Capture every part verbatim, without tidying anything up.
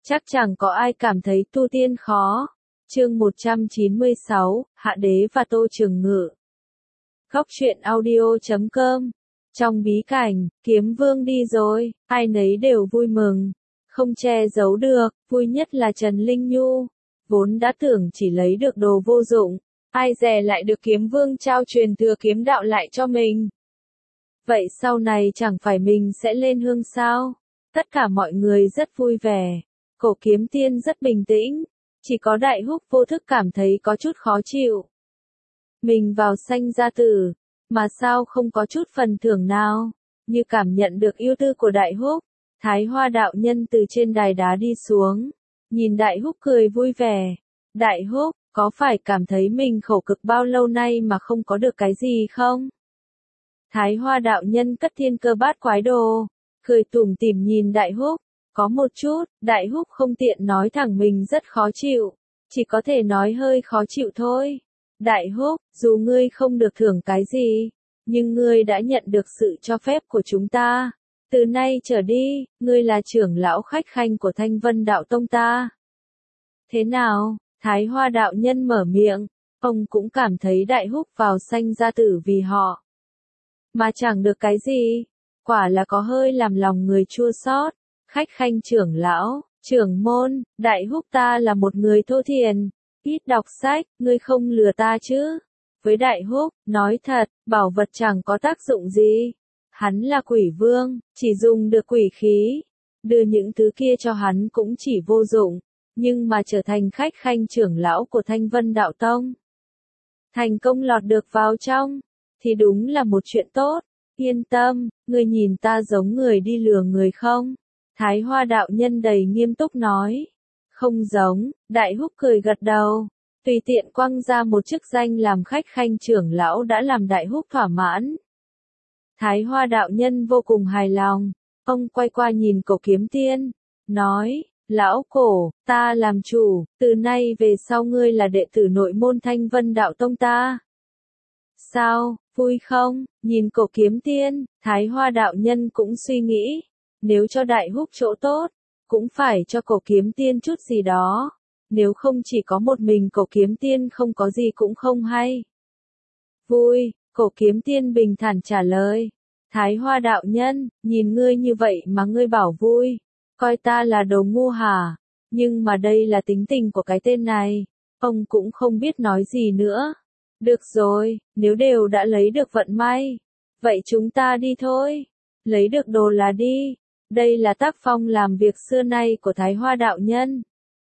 Chắc chẳng có ai cảm thấy tu tiên khó. Chương một trăm chín mươi sáu, Hạ Đế và Tô Trường Ngự. Góc truyện audio chấm com. Trong bí cảnh, Kiếm Vương đi rồi, ai nấy đều vui mừng. Không che giấu được, vui nhất là Trần Linh Nhu. Vốn đã tưởng chỉ lấy được đồ vô dụng, ai dè lại được Kiếm Vương trao truyền thừa kiếm đạo lại cho mình. Vậy sau này chẳng phải mình sẽ lên hương sao? Tất cả mọi người rất vui vẻ. Cổ Kiếm Tiên rất bình tĩnh. Chỉ có Đại Húc vô thức cảm thấy có chút khó chịu. Mình vào Sanh Gia Tử, mà sao không có chút phần thưởng nào? Như cảm nhận được ưu tư của Đại Húc, Thái Hoa đạo nhân từ trên đài đá đi xuống. Nhìn Đại Húc cười vui vẻ. Đại Húc, có phải cảm thấy mình khổ cực bao lâu nay mà không có được cái gì không? Thái Hoa đạo nhân cất thiên cơ bát quái đồ, cười tủm tỉm nhìn Đại Húc. Có một chút, Đại Húc không tiện nói thẳng mình rất khó chịu, chỉ có thể nói hơi khó chịu thôi. Đại Húc, dù ngươi không được thưởng cái gì, nhưng ngươi đã nhận được sự cho phép của chúng ta. Từ nay trở đi, ngươi là trưởng lão khách khanh của Thanh Vân Đạo Tông ta. Thế nào? Thái Hoa đạo nhân mở miệng, ông cũng cảm thấy Đại Húc vào Sanh Gia Tử vì họ mà chẳng được cái gì, quả là có hơi làm lòng người chua xót. Khách khanh trưởng lão, trưởng môn, Đại Húc ta là một người thô thiển, ít đọc sách, ngươi không lừa ta chứ? Với Đại Húc, nói thật, bảo vật chẳng có tác dụng gì. Hắn là quỷ vương, chỉ dùng được quỷ khí. Đưa những thứ kia cho hắn cũng chỉ vô dụng, nhưng mà trở thành khách khanh trưởng lão của Thanh Vân Đạo Tông, thành công lọt được vào trong, thì đúng là một chuyện tốt. Yên tâm, ngươi nhìn ta giống người đi lừa người không? Thái Hoa đạo nhân đầy nghiêm túc nói. Không giống, Đại Húc cười gật đầu. Tùy tiện quăng ra một chức danh làm khách khanh trưởng lão đã làm Đại Húc thỏa mãn. Thái Hoa đạo nhân vô cùng hài lòng. Ông quay qua nhìn Cổ Kiếm Tiên, nói, lão Cổ, ta làm chủ, từ nay về sau ngươi là đệ tử nội môn Thanh Vân Đạo Tông ta. Sao, vui không? Nhìn Cổ Kiếm Tiên, Thái Hoa đạo nhân cũng suy nghĩ. Nếu cho Đại Húc chỗ tốt, cũng phải cho Cổ Kiếm Tiên chút gì đó. Nếu không chỉ có một mình Cổ Kiếm Tiên không có gì cũng không hay. Vui, Cổ Kiếm Tiên bình thản trả lời. Thái Hoa đạo nhân, nhìn ngươi như vậy mà ngươi bảo vui. Coi ta là đồ ngu hả? Nhưng mà đây là tính tình của cái tên này. Ông cũng không biết nói gì nữa. Được rồi, nếu đều đã lấy được vận may, vậy chúng ta đi thôi. Lấy được đồ là đi. Đây là tác phong làm việc xưa nay của Thái Hoa đạo nhân.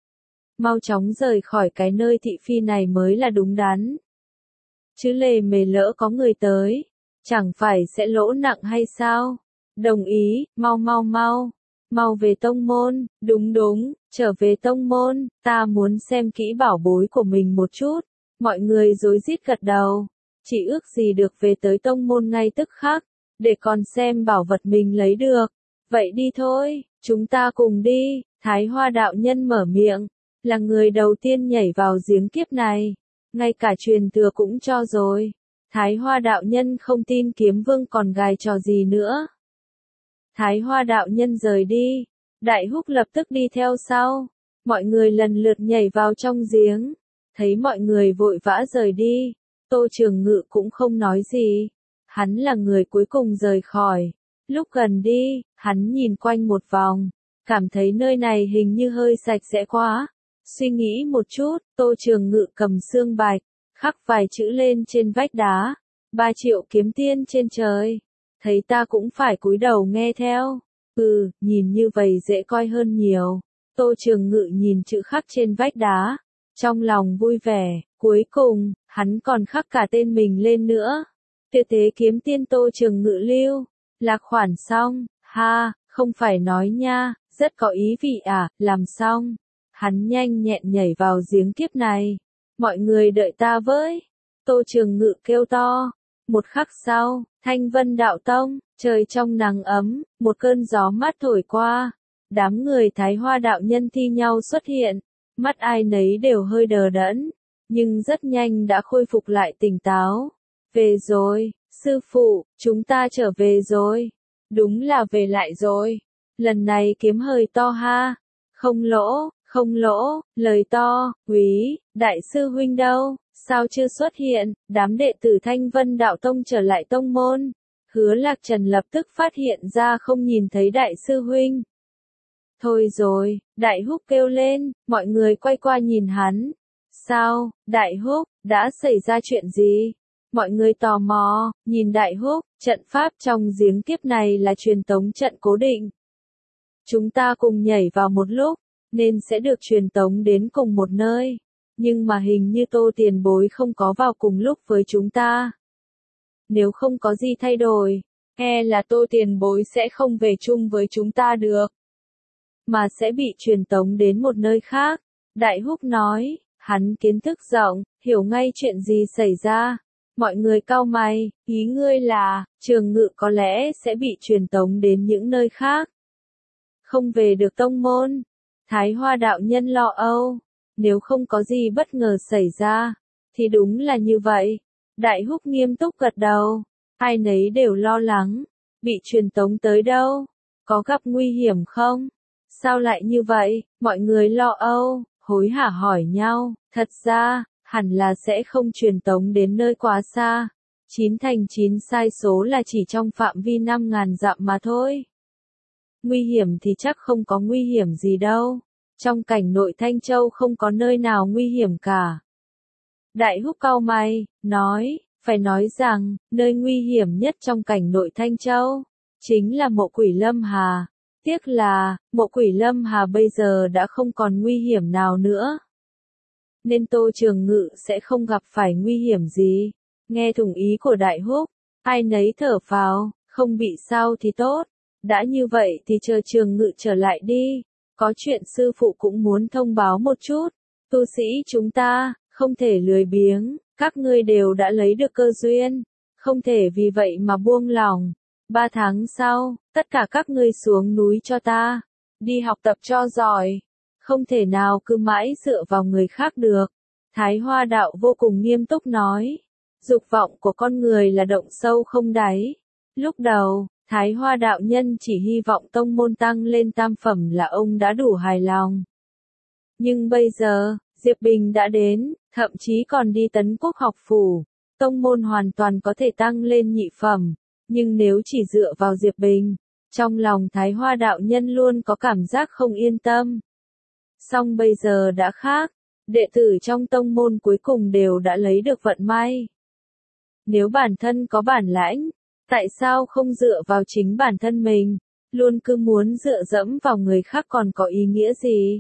Mau chóng rời khỏi cái nơi thị phi này mới là đúng đắn. Chứ lề mề lỡ có người tới, chẳng phải sẽ lỗ nặng hay sao? Đồng ý, mau mau mau. Mau về tông môn, đúng đúng, trở về tông môn, ta muốn xem kỹ bảo bối của mình một chút. Mọi người rối rít gật đầu, chỉ ước gì được về tới tông môn ngay tức khắc, để còn xem bảo vật mình lấy được. Vậy đi thôi, chúng ta cùng đi. Thái Hoa đạo nhân mở miệng, là người đầu tiên nhảy vào giếng kiếp này, ngay cả truyền thừa cũng cho rồi. Thái Hoa đạo nhân không tin Kiếm Vương còn gài trò gì nữa. Thái Hoa đạo nhân rời đi, Đại Húc lập tức đi theo sau. Mọi người lần lượt nhảy vào trong giếng. Thấy mọi người vội vã rời đi, Tô Trường Ngự cũng không nói gì. Hắn là người cuối cùng rời khỏi. Lúc gần đi, hắn nhìn quanh một vòng, cảm thấy nơi này hình như hơi sạch sẽ quá. Suy nghĩ một chút, Tô Trường Ngự cầm xương bạch, khắc vài chữ lên trên vách đá. Ba triệu kiếm tiên trên trời. Thấy ta cũng phải cúi đầu nghe theo. Ừ, nhìn như vậy dễ coi hơn nhiều. Tô Trường Ngự nhìn chữ khắc trên vách đá. Trong lòng vui vẻ, cuối cùng, hắn còn khắc cả tên mình lên nữa. Tuyệt thế kiếm tiên Tô Trường Ngự lưu. Lạc khoản xong, ha, không phải nói nha, rất có ý vị à, làm xong. Hắn nhanh nhẹn nhảy vào giếng kiếp này. Mọi người đợi ta với. Tô Trường Ngự kêu to. Một khắc sau, Thanh Vân Đạo Tông, trời trong nắng ấm, một cơn gió mát thổi qua. Đám người Thái Hoa đạo nhân thi nhau xuất hiện. Mắt ai nấy đều hơi đờ đẫn, nhưng rất nhanh đã khôi phục lại tỉnh táo. Về rồi, sư phụ, chúng ta trở về rồi. Đúng là về lại rồi. Lần này kiếm hơi to ha. Không lỗ, không lỗ, lời to, quý, đại sư huynh đâu, sao chưa xuất hiện, đám đệ tử Thanh Vân Đạo Tông trở lại tông môn. Hứa Lạc Trần lập tức phát hiện ra không nhìn thấy đại sư huynh. Thôi rồi, Đại Húc kêu lên, mọi người quay qua nhìn hắn. Sao, Đại Húc, đã xảy ra chuyện gì? Mọi người tò mò, nhìn Đại Húc, trận pháp trong giếng kiếp này là truyền tống trận cố định. Chúng ta cùng nhảy vào một lúc, nên sẽ được truyền tống đến cùng một nơi. Nhưng mà hình như Tô tiền bối không có vào cùng lúc với chúng ta. Nếu không có gì thay đổi, e là Tô tiền bối sẽ không về chung với chúng ta được, mà sẽ bị truyền tống đến một nơi khác. Đại Húc nói, hắn kiến thức rộng, hiểu ngay chuyện gì xảy ra. Mọi người cau mày, ý ngươi là, Trường Ngự có lẽ sẽ bị truyền tống đến những nơi khác. Không về được tông môn. Thái Hoa đạo nhân lo âu, nếu không có gì bất ngờ xảy ra, thì đúng là như vậy. Đại Húc nghiêm túc gật đầu, ai nấy đều lo lắng, bị truyền tống tới đâu, có gặp nguy hiểm không? Sao lại như vậy? Mọi người lo âu, hối hả hỏi nhau, thật ra, hẳn là sẽ không truyền tống đến nơi quá xa. Chín thành chín sai số là chỉ trong phạm vi năm ngàn dặm mà thôi. Nguy hiểm thì chắc không có nguy hiểm gì đâu. Trong cảnh nội Thanh Châu không có nơi nào nguy hiểm cả. Đại Húc cau mày, nói, phải nói rằng, nơi nguy hiểm nhất trong cảnh nội Thanh Châu, chính là mộ Quỷ Lâm Hà. Tiếc là, mộ Quỷ Lâm Hà bây giờ đã không còn nguy hiểm nào nữa. Nên Tô Trường Ngự sẽ không gặp phải nguy hiểm gì. Nghe thủng ý của Đại Húc, ai nấy thở phào, không bị sao thì tốt. Đã như vậy thì chờ Trường Ngự trở lại đi. Có chuyện sư phụ cũng muốn thông báo một chút. Tu sĩ chúng ta, không thể lười biếng, các ngươi đều đã lấy được cơ duyên. Không thể vì vậy mà buông lòng. Ba tháng sau, tất cả các ngươi xuống núi cho ta. Đi học tập cho giỏi. Không thể nào cứ mãi dựa vào người khác được. Thái Hoa đạo vô cùng nghiêm túc nói. Dục vọng của con người là động sâu không đáy. Lúc đầu, Thái Hoa đạo nhân chỉ hy vọng tông môn tăng lên tam phẩm là ông đã đủ hài lòng. Nhưng bây giờ, Diệp Bình đã đến, thậm chí còn đi Tấn Quốc học phủ. Tông môn hoàn toàn có thể tăng lên nhị phẩm. Nhưng nếu chỉ dựa vào Diệp Bình, trong lòng Thái Hoa đạo nhân luôn có cảm giác không yên tâm. Song bây giờ đã khác, đệ tử trong tông môn cuối cùng đều đã lấy được vận may. Nếu bản thân có bản lãnh, tại sao không dựa vào chính bản thân mình, luôn cứ muốn dựa dẫm vào người khác còn có ý nghĩa gì?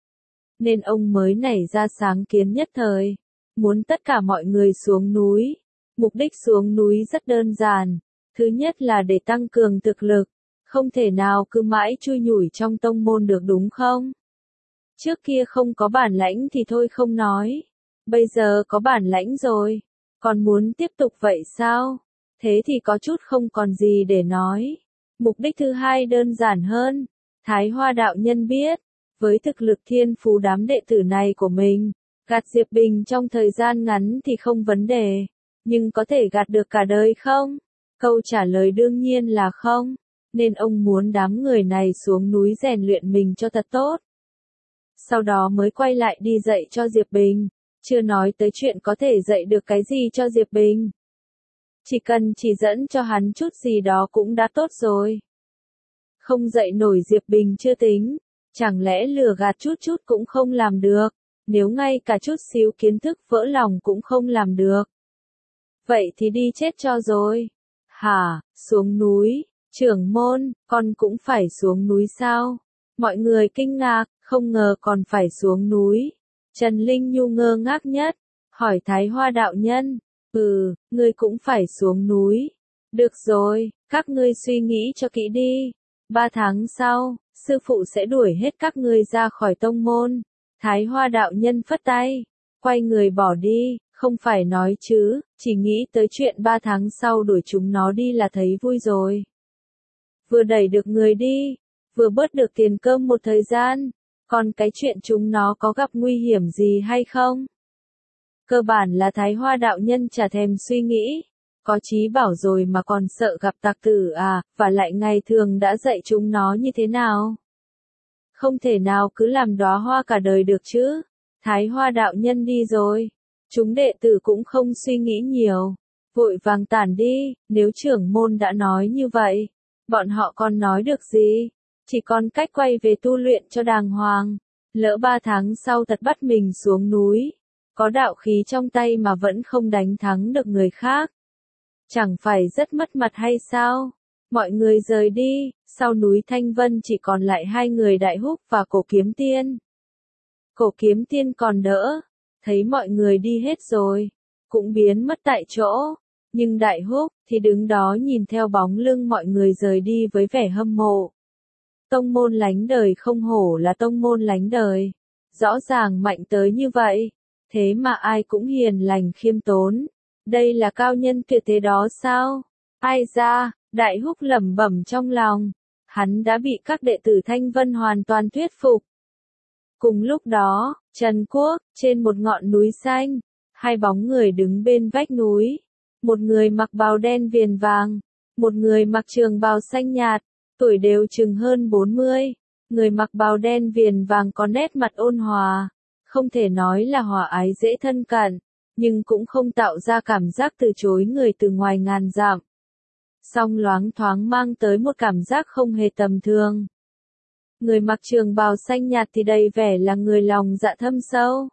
Nên ông mới nảy ra sáng kiến nhất thời, muốn tất cả mọi người xuống núi. Mục đích xuống núi rất đơn giản, thứ nhất là để tăng cường thực lực, không thể nào cứ mãi chui nhủi trong tông môn được đúng không? Trước kia không có bản lãnh thì thôi không nói, bây giờ có bản lãnh rồi, còn muốn tiếp tục vậy sao? Thế thì có chút không còn gì để nói. Mục đích thứ hai đơn giản hơn, Thái Hoa đạo nhân biết, với thực lực thiên phú đám đệ tử này của mình, gạt Diệp Bình trong thời gian ngắn thì không vấn đề, nhưng có thể gạt được cả đời không? Câu trả lời đương nhiên là không, nên ông muốn đám người này xuống núi rèn luyện mình cho thật tốt. Sau đó mới quay lại đi dạy cho Diệp Bình, chưa nói tới chuyện có thể dạy được cái gì cho Diệp Bình. Chỉ cần chỉ dẫn cho hắn chút gì đó cũng đã tốt rồi. Không dạy nổi Diệp Bình chưa tính, chẳng lẽ lừa gạt chút chút cũng không làm được, nếu ngay cả chút xíu kiến thức vỡ lòng cũng không làm được. Vậy thì đi chết cho rồi. Hả, xuống núi, trưởng môn, con cũng phải xuống núi sao? Mọi người kinh ngạc, không ngờ còn phải xuống núi. Trần Linh Nhu ngơ ngác nhất, hỏi Thái Hoa đạo nhân, ừ, ngươi cũng phải xuống núi. Được rồi, các ngươi suy nghĩ cho kỹ đi. Ba tháng sau, sư phụ sẽ đuổi hết các ngươi ra khỏi tông môn. Thái Hoa đạo nhân phất tay, quay người bỏ đi, không phải nói chứ, chỉ nghĩ tới chuyện ba tháng sau đuổi chúng nó đi là thấy vui rồi. Vừa đẩy được người đi, vừa bớt được tiền cơm một thời gian, còn cái chuyện chúng nó có gặp nguy hiểm gì hay không? Cơ bản là Thái Hoa đạo nhân chả thèm suy nghĩ, có chí bảo rồi mà còn sợ gặp tặc tử à, và lại ngày thường đã dạy chúng nó như thế nào? không thể nào cứ làm đóa hoa cả đời được chứ. Thái Hoa đạo nhân đi rồi. Chúng đệ tử cũng không suy nghĩ nhiều. Vội vàng tản đi, nếu trưởng môn đã nói như vậy. Bọn họ còn nói được gì? Chỉ còn cách quay về tu luyện cho đàng hoàng. Lỡ ba tháng sau thật bắt mình xuống núi. Có đạo khí trong tay mà vẫn không đánh thắng được người khác. Chẳng phải rất mất mặt hay sao? Mọi người rời đi, sau núi Thanh Vân chỉ còn lại hai người Đại Húc và Cổ Kiếm Tiên. Cổ Kiếm Tiên còn đỡ, thấy mọi người đi hết rồi, cũng biến mất tại chỗ. Nhưng Đại Húc thì đứng đó nhìn theo bóng lưng mọi người rời đi với vẻ hâm mộ. Tông môn lánh đời không hổ là tông môn lánh đời. Rõ ràng mạnh tới như vậy, thế mà ai cũng hiền lành khiêm tốn. Đây là cao nhân tuyệt thế đó sao? Ai ra, Đại Húc lẩm bẩm trong lòng. Hắn đã bị các đệ tử Thanh Vân hoàn toàn thuyết phục. Cùng lúc đó, Trần Quốc, trên một ngọn núi xanh, hai bóng người đứng bên vách núi. Một người mặc bào đen viền vàng, một người mặc trường bào xanh nhạt, tuổi đều chừng hơn bốn mươi. Người mặc bào đen viền vàng có nét mặt ôn hòa, không thể nói là hòa ái dễ thân cận, nhưng cũng không tạo ra cảm giác từ chối người từ ngoài ngàn dặm. Song loáng thoáng mang tới một cảm giác không hề tầm thường. Người mặc trường bào xanh nhạt thì đầy vẻ là người lòng dạ thâm sâu.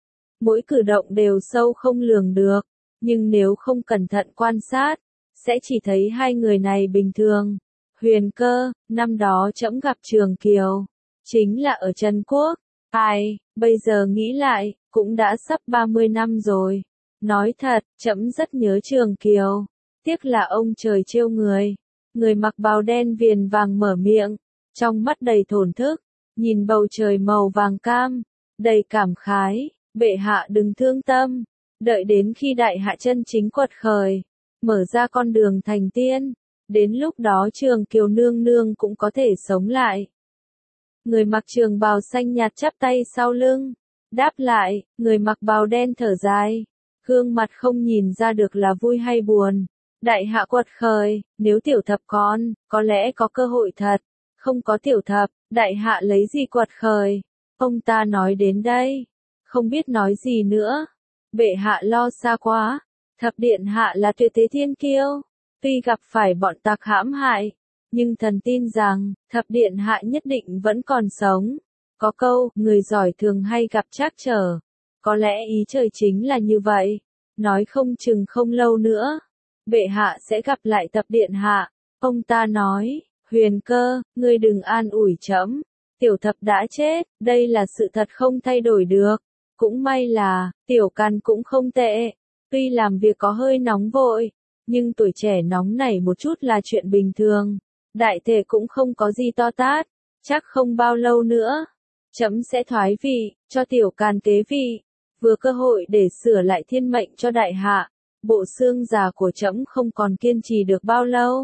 Mỗi cử động đều sâu không lường được, nhưng nếu không cẩn thận quan sát, sẽ chỉ thấy hai người này bình thường. Huyền Cơ, năm đó trẫm gặp Trường Kiều, chính là ở Trần Quốc. Ai, bây giờ nghĩ lại, cũng đã sắp ba mươi năm rồi. Nói thật, trẫm rất nhớ Trường Kiều. Tiếc là ông trời trêu người. Người mặc bào đen viền vàng mở miệng, trong mắt đầy thổn thức, nhìn bầu trời màu vàng cam, đầy cảm khái. Bệ hạ đừng thương tâm, đợi đến khi đại hạ chân chính quật khởi, mở ra con đường thành tiên, đến lúc đó Trường Kiều nương nương cũng có thể sống lại. Người mặc trường bào xanh nhạt chắp tay sau lưng, đáp lại, người mặc bào đen thở dài, gương mặt không nhìn ra được là vui hay buồn. Đại hạ quật khởi, nếu tiểu thập con, có lẽ có cơ hội thật, không có tiểu thập, đại hạ lấy gì quật khởi? Ông ta nói đến đây, không biết nói gì nữa. Bệ hạ lo xa quá, thập điện hạ là tuyệt thế thiên kiêu, tuy gặp phải bọn tặc hãm hại, nhưng thần tin rằng, thập điện hạ nhất định vẫn còn sống. Có câu, người giỏi thường hay gặp trắc trở. Có lẽ ý trời chính là như vậy. Nói không chừng không lâu nữa, bệ hạ sẽ gặp lại thập điện hạ. Ông ta nói, Huyền Cơ, ngươi đừng an ủi trẫm. Tiểu thập đã chết, đây là sự thật không thay đổi được. Cũng may là, tiểu căn cũng không tệ. Tuy làm việc có hơi nóng vội, nhưng tuổi trẻ nóng nảy một chút là chuyện bình thường. Đại thể cũng không có gì to tát, chắc không bao lâu nữa, trẫm sẽ thoái vị, cho tiểu càn kế vị, vừa cơ hội để sửa lại thiên mệnh cho đại hạ. Bộ xương già của trẫm không còn kiên trì được bao lâu.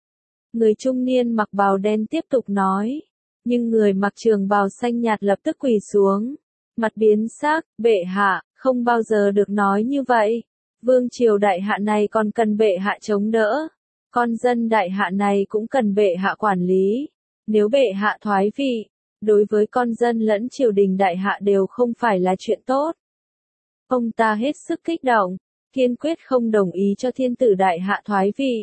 Người trung niên mặc bào đen tiếp tục nói, nhưng người mặc trường bào xanh nhạt lập tức quỳ xuống, mặt biến sắc, bệ hạ, không bao giờ được nói như vậy. Vương triều đại hạ này còn cần bệ hạ chống đỡ. Con dân đại hạ này cũng cần bệ hạ quản lý. Nếu bệ hạ thoái vị, đối với con dân lẫn triều đình đại hạ đều không phải là chuyện tốt. Ông ta hết sức kích động, kiên quyết không đồng ý cho thiên tử đại hạ thoái vị.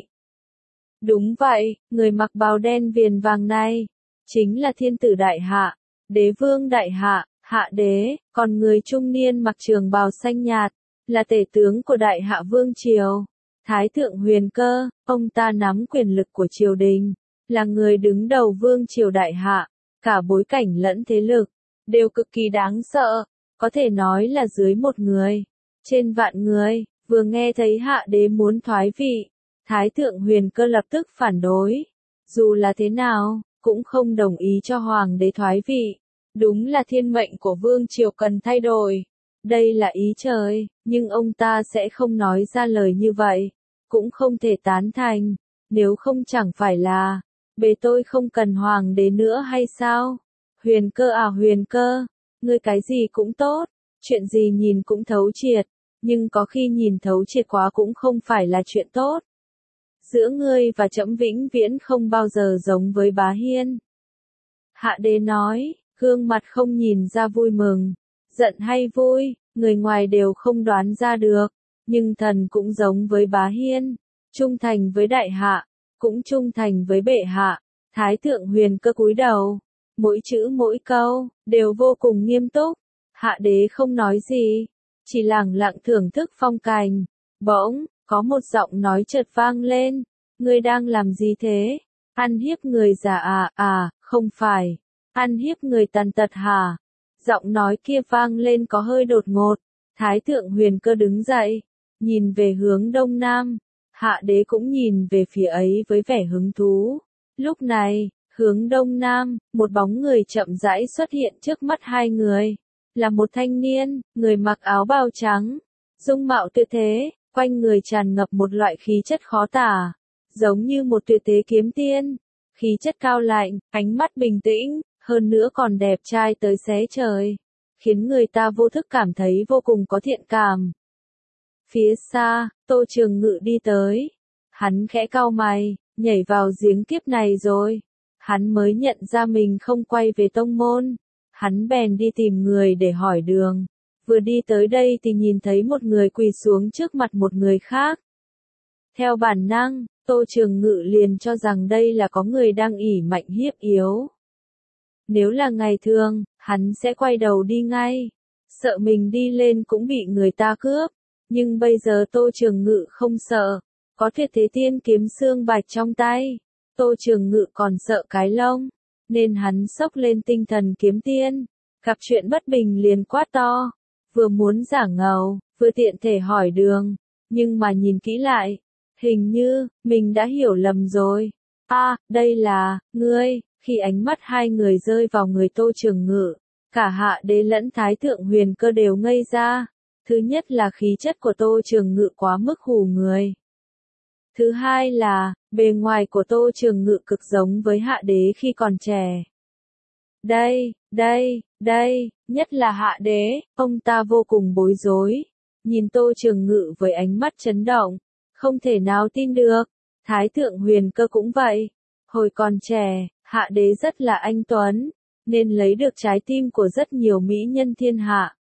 Đúng vậy, người mặc bào đen viền vàng này, chính là thiên tử đại hạ, đế vương đại hạ, hạ đế, còn người trung niên mặc trường bào xanh nhạt, là tể tướng của đại hạ vương triều. Thái thượng Huyền Cơ, ông ta nắm quyền lực của triều đình, là người đứng đầu vương triều đại hạ, cả bối cảnh lẫn thế lực, đều cực kỳ đáng sợ, có thể nói là dưới một người, trên vạn người. Vừa nghe thấy hạ đế muốn thoái vị, Thái thượng Huyền Cơ lập tức phản đối, dù là thế nào, cũng không đồng ý cho hoàng đế thoái vị. Đúng là thiên mệnh của vương triều cần thay đổi. Đây là ý trời, nhưng ông ta sẽ không nói ra lời như vậy, cũng không thể tán thành, nếu không chẳng phải là, bề tôi không cần hoàng đế nữa hay sao? Huyền Cơ à Huyền Cơ, ngươi cái gì cũng tốt, chuyện gì nhìn cũng thấu triệt, nhưng có khi nhìn thấu triệt quá cũng không phải là chuyện tốt. Giữa ngươi và trẫm vĩnh viễn không bao giờ giống với Bá Hiên. Hạ đế nói, gương mặt không nhìn ra vui mừng, giận hay vui, người ngoài đều không đoán ra được, nhưng thần cũng giống với Bá Hiên, trung thành với đại hạ, cũng trung thành với bệ hạ. Thái thượng Huyền Cơ cúi đầu, mỗi chữ mỗi câu đều vô cùng nghiêm túc. Hạ đế không nói gì, chỉ lặng lặng thưởng thức phong cảnh. Bỗng, có một giọng nói chợt vang lên, ngươi đang làm gì thế? Ăn hiếp người già à? À, không phải, ăn hiếp người tàn tật hả? Giọng nói kia vang lên có hơi đột ngột. Thái thượng Huyền Cơ đứng dậy, nhìn về hướng đông nam. Hạ đế cũng nhìn về phía ấy với vẻ hứng thú. Lúc này, hướng đông nam, một bóng người chậm rãi xuất hiện trước mắt hai người. Là một thanh niên, người mặc áo bào trắng, dung mạo tuyệt thế, quanh người tràn ngập một loại khí chất khó tả, giống như một tuyệt thế kiếm tiên. Khí chất cao lạnh, ánh mắt bình tĩnh, hơn nữa còn đẹp trai tới xé trời, khiến người ta vô thức cảm thấy vô cùng có thiện cảm. Phía xa, Tô Trường Ngự đi tới. Hắn khẽ cau mày, nhảy vào giếng kiếp này rồi. Hắn mới nhận ra mình không quay về tông môn. Hắn bèn đi tìm người để hỏi đường. Vừa đi tới đây thì nhìn thấy một người quỳ xuống trước mặt một người khác. Theo bản năng, Tô Trường Ngự liền cho rằng đây là có người đang ỷ mạnh hiếp yếu. Nếu là ngày thường, hắn sẽ quay đầu đi ngay. Sợ mình đi lên cũng bị người ta cướp. Nhưng bây giờ Tô Trường Ngự không sợ. Có tuyệt thế tiên kiếm xương bạch trong tay. Tô Trường Ngự còn sợ cái lông. Nên hắn xốc lên tinh thần kiếm tiên. Gặp chuyện bất bình liền quát to. Vừa muốn giả ngầu, vừa tiện thể hỏi đường. Nhưng mà nhìn kỹ lại. Hình như, mình đã hiểu lầm rồi. À, đây là, ngươi. Khi ánh mắt hai người rơi vào người Tô Trường Ngự. Cả Hạ đế lẫn Thái thượng Huyền Cơ đều ngây ra. Thứ nhất là khí chất của Tô Trường Ngự quá mức hù người. Thứ hai là, bề ngoài của Tô Trường Ngự cực giống với Hạ đế khi còn trẻ. Đây, đây, đây, nhất là Hạ đế, ông ta vô cùng bối rối. Nhìn Tô Trường Ngự với ánh mắt chấn động, không thể nào tin được. Thái thượng Huyền Cơ cũng vậy. Hồi còn trẻ, Hạ đế rất là anh tuấn, nên lấy được trái tim của rất nhiều mỹ nhân thiên hạ.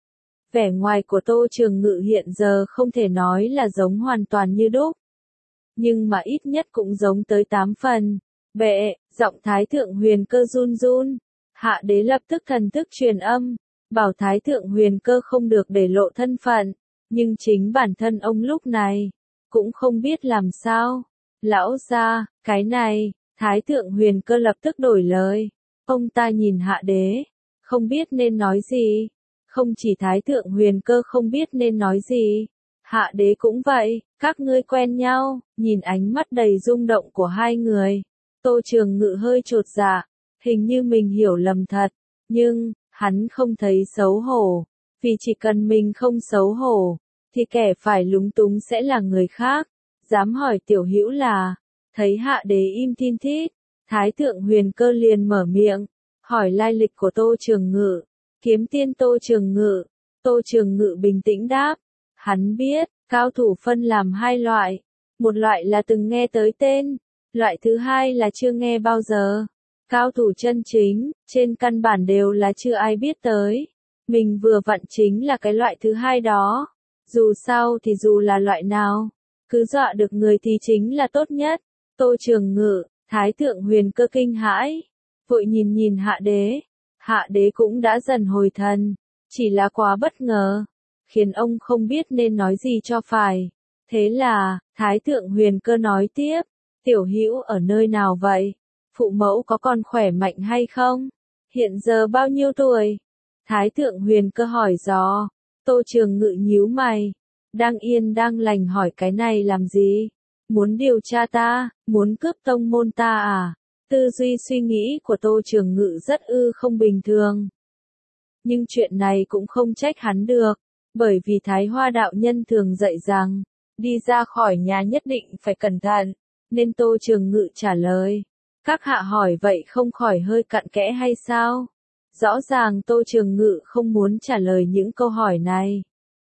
Vẻ ngoài của Tô Trường Ngự hiện giờ không thể nói là giống hoàn toàn như đúc. Nhưng mà ít nhất cũng giống tới tám phần. Bệ, giọng Thái thượng Huyền Cơ run run. Hạ đế lập tức thần thức truyền âm, bảo Thái thượng Huyền Cơ không được để lộ thân phận. Nhưng chính bản thân ông lúc này, cũng không biết làm sao. Lão gia, cái này, Thái thượng Huyền Cơ lập tức đổi lời. Ông ta nhìn Hạ đế, không biết nên nói gì. Không chỉ Thái thượng Huyền Cơ không biết nên nói gì, Hạ đế cũng vậy, các ngươi quen nhau. Nhìn ánh mắt đầy rung động của hai người, Tô Trường Ngự hơi chột dạ, hình như mình hiểu lầm thật, nhưng, hắn không thấy xấu hổ, vì chỉ cần mình không xấu hổ, thì kẻ phải lúng túng sẽ là người khác. Dám hỏi tiểu hữu là, thấy Hạ đế im thin thít, Thái thượng Huyền Cơ liền mở miệng, hỏi lai lịch của Tô Trường Ngự. Kiếm tiên Tô Trường Ngự. Tô Trường Ngự bình tĩnh đáp. Hắn biết, cao thủ phân làm hai loại. Một loại là từng nghe tới tên. Loại thứ hai là chưa nghe bao giờ. Cao thủ chân chính, trên căn bản đều là chưa ai biết tới. Mình vừa vặn chính là cái loại thứ hai đó. Dù sao thì dù là loại nào, cứ dọa được người thì chính là tốt nhất. Tô Trường Ngự, Thái thượng Huyền Cơ kinh hãi. Vội nhìn nhìn Hạ đế. Hạ đế cũng đã dần hồi thần, chỉ là quá bất ngờ, khiến ông không biết nên nói gì cho phải. Thế là, Thái thượng Huyền Cơ nói tiếp, tiểu hữu ở nơi nào vậy? Phụ mẫu có còn khỏe mạnh hay không? Hiện giờ bao nhiêu tuổi? Thái thượng Huyền Cơ hỏi dò. Tô Trường Ngự nhíu mày, đang yên đang lành hỏi cái này làm gì? Muốn điều tra ta, muốn cướp tông môn ta à? Tư duy suy nghĩ của Tô Trường Ngự rất ư không bình thường. Nhưng chuyện này cũng không trách hắn được, bởi vì Thái Hoa đạo nhân thường dạy rằng, đi ra khỏi nhà nhất định phải cẩn thận, nên Tô Trường Ngự trả lời. Các hạ hỏi vậy không khỏi hơi cặn kẽ hay sao? Rõ ràng Tô Trường Ngự không muốn trả lời những câu hỏi này.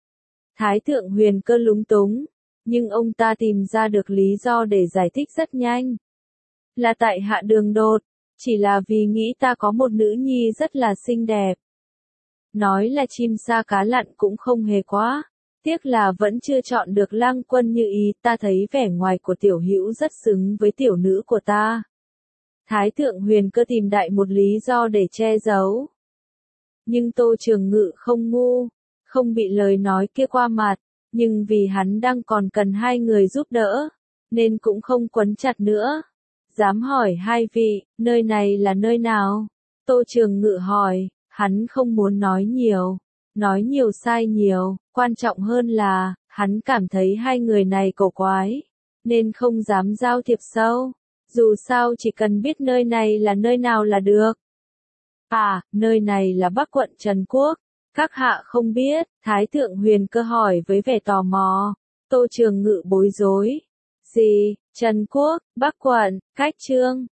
Thái thượng Huyền Cơ lúng túng, nhưng ông ta tìm ra được lý do để giải thích rất nhanh. Là tại hạ đường đột, Chỉ là vì nghĩ ta có một nữ nhi rất là xinh đẹp. Nói là chim sa cá lặn cũng không hề quá. Tiếc là vẫn chưa chọn được Lăng Quân như ý, ta thấy vẻ ngoài của tiểu hữu rất xứng với tiểu nữ của ta. Thái thượng Huyền Cơ tìm đại một lý do để che giấu. Nhưng Tô Trường Ngự không ngu, không bị lời nói kia qua mặt, nhưng vì hắn đang còn cần hai người giúp đỡ, nên cũng không quấn chặt nữa. Dám hỏi hai vị, nơi này là nơi nào? Tô Trường Ngự hỏi, hắn không muốn nói nhiều. Nói nhiều sai nhiều, quan trọng hơn là, hắn cảm thấy hai người này cổ quái, nên không dám giao thiệp sâu. Dù sao chỉ cần biết nơi này là nơi nào là được. À, nơi này là Bắc quận Trần Quốc. Các hạ không biết, Thái thượng Huyền Cơ hỏi với vẻ tò mò. Tô Trường Ngự bối rối. Gì, Trần Quốc, Bắc quận, cách Trương,